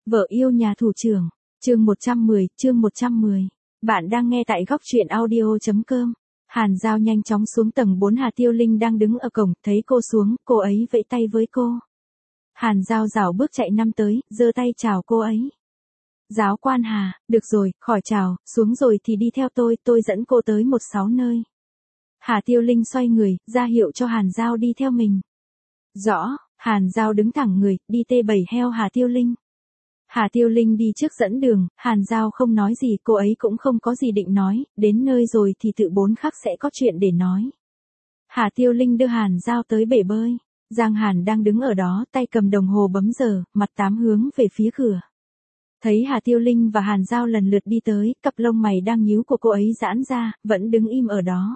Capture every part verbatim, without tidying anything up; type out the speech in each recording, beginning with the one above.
Vợ yêu nhà thủ trưởng, chương một trăm mười, chương một trăm mười. Bạn đang nghe tại góc truyện audio chấm com. Hàn Giao nhanh chóng xuống tầng bốn, Hà Tiêu Linh đang đứng ở cổng, thấy cô xuống, cô ấy vẫy tay với cô. Hàn Giao rảo bước chạy năm tới, giơ tay chào cô ấy. Giáo quan Hà, được rồi, khỏi chào, xuống rồi thì đi theo tôi, tôi dẫn cô tới một sáu nơi. Hà Tiêu Linh xoay người, ra hiệu cho Hàn Giao đi theo mình. Rõ, Hàn Giao đứng thẳng người, đi tê bảy heo Hà Tiêu Linh. Hà Tiêu Linh đi trước dẫn đường, Hàn Giao không nói gì, cô ấy cũng không có gì định nói, đến nơi rồi thì tự bốn khắc sẽ có chuyện để nói. Hà Tiêu Linh đưa Hàn Giao tới bể bơi, Giang Hàn đang đứng ở đó, tay cầm đồng hồ bấm giờ, mặt tám hướng về phía cửa. Thấy Hà Tiêu Linh và Hàn Giao lần lượt đi tới, cặp lông mày đang nhíu của cô ấy giãn ra, vẫn đứng im ở đó.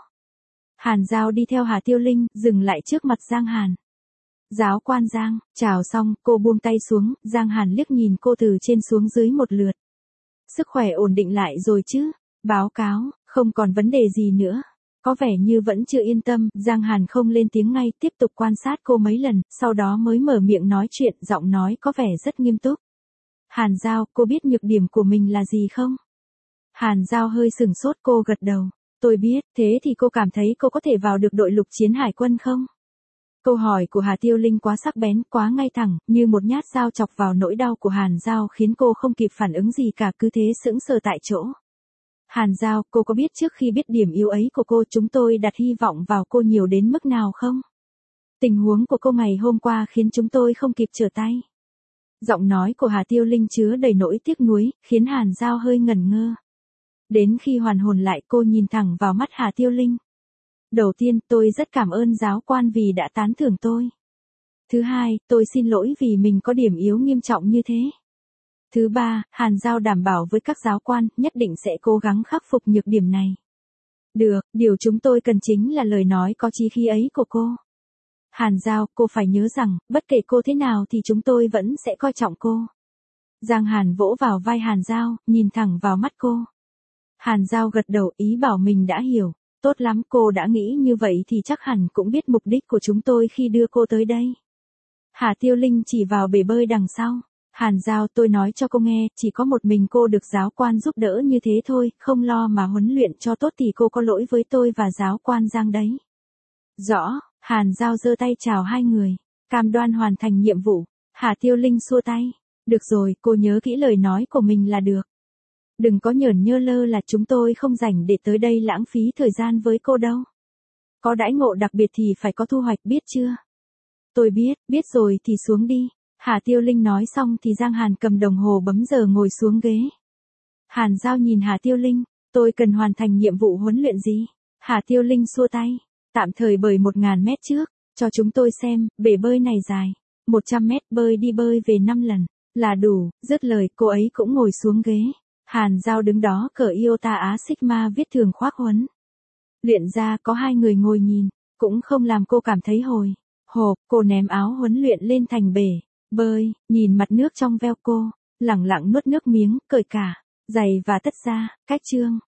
Hàn Giao đi theo Hà Tiêu Linh, dừng lại trước mặt Giang Hàn. Giáo quan Giang, chào xong, cô buông tay xuống, Giang Hàn liếc nhìn cô từ trên xuống dưới một lượt. Sức khỏe ổn định lại rồi chứ? Báo cáo, không còn vấn đề gì nữa. Có vẻ như vẫn chưa yên tâm, Giang Hàn không lên tiếng ngay, tiếp tục quan sát cô mấy lần, sau đó mới mở miệng nói chuyện, giọng nói có vẻ rất nghiêm túc. Hàn Giao, cô biết nhược điểm của mình là gì không? Hàn Giao hơi sừng sốt, cô gật đầu. Tôi biết, thế thì cô cảm thấy cô có thể vào được đội lục chiến hải quân không? Câu hỏi của Hà Tiêu Linh quá sắc bén, quá ngay thẳng, như một nhát dao chọc vào nỗi đau của Hàn Giao khiến cô không kịp phản ứng gì cả, cứ thế sững sờ tại chỗ. Hàn Giao, cô có biết trước khi biết điểm yếu ấy của cô chúng tôi đặt hy vọng vào cô nhiều đến mức nào không? Tình huống của cô ngày hôm qua khiến chúng tôi không kịp trở tay. Giọng nói của Hà Tiêu Linh chứa đầy nỗi tiếc nuối, khiến Hàn Giao hơi ngẩn ngơ. Đến khi hoàn hồn lại cô nhìn thẳng vào mắt Hà Tiêu Linh. Đầu tiên, tôi rất cảm ơn giáo quan vì đã tán thưởng tôi. Thứ hai, tôi xin lỗi vì mình có điểm yếu nghiêm trọng như thế. Thứ ba, Hàn Giao đảm bảo với các giáo quan, nhất định sẽ cố gắng khắc phục nhược điểm này. Được, điều chúng tôi cần chính là lời nói có chí khí ấy của cô. Hàn Giao, cô phải nhớ rằng, bất kể cô thế nào thì chúng tôi vẫn sẽ coi trọng cô. Giang Hàn vỗ vào vai Hàn Giao, nhìn thẳng vào mắt cô. Hàn Giao gật đầu, ý bảo mình đã hiểu. Tốt lắm, cô đã nghĩ như vậy thì chắc hẳn cũng biết mục đích của chúng tôi khi đưa cô tới đây. Hà Tiêu Linh chỉ vào bể bơi đằng sau. Hàn Giao, tôi nói cho cô nghe, chỉ có một mình cô được giáo quan giúp đỡ như thế thôi, không lo mà huấn luyện cho tốt thì cô có lỗi với tôi và giáo quan Giang đấy. Rõ, Hàn Giao giơ tay chào hai người, cam đoan hoàn thành nhiệm vụ. Hà Tiêu Linh xua tay. Được rồi, cô nhớ kỹ lời nói của mình là được. Đừng có nhởn nhơ lơ là chúng tôi không rảnh để tới đây lãng phí thời gian với cô đâu. Có đãi ngộ đặc biệt thì phải có thu hoạch, biết chưa? Tôi biết, biết rồi thì xuống đi. Hà Tiêu Linh nói xong thì Giang Hàn cầm đồng hồ bấm giờ ngồi xuống ghế. Hàn Giao nhìn Hà Tiêu Linh, tôi cần hoàn thành nhiệm vụ huấn luyện gì? Hà Tiêu Linh xua tay, tạm thời bơi một nghìn mét trước, cho chúng tôi xem, bể bơi này dài một trăm mét, bơi đi bơi về năm lần, là đủ. Dứt lời cô ấy cũng ngồi xuống ghế. Hàn Giao đứng đó cởi Iota Á Sigma viết thường khoác huấn luyện ra, có hai người ngồi nhìn, cũng không làm cô cảm thấy hồi hộp. Cô ném áo huấn luyện lên thành bể bơi, nhìn mặt nước trong veo cô, lẳng lặng nuốt nước miếng, cởi cả giày và tất ra, cách chương.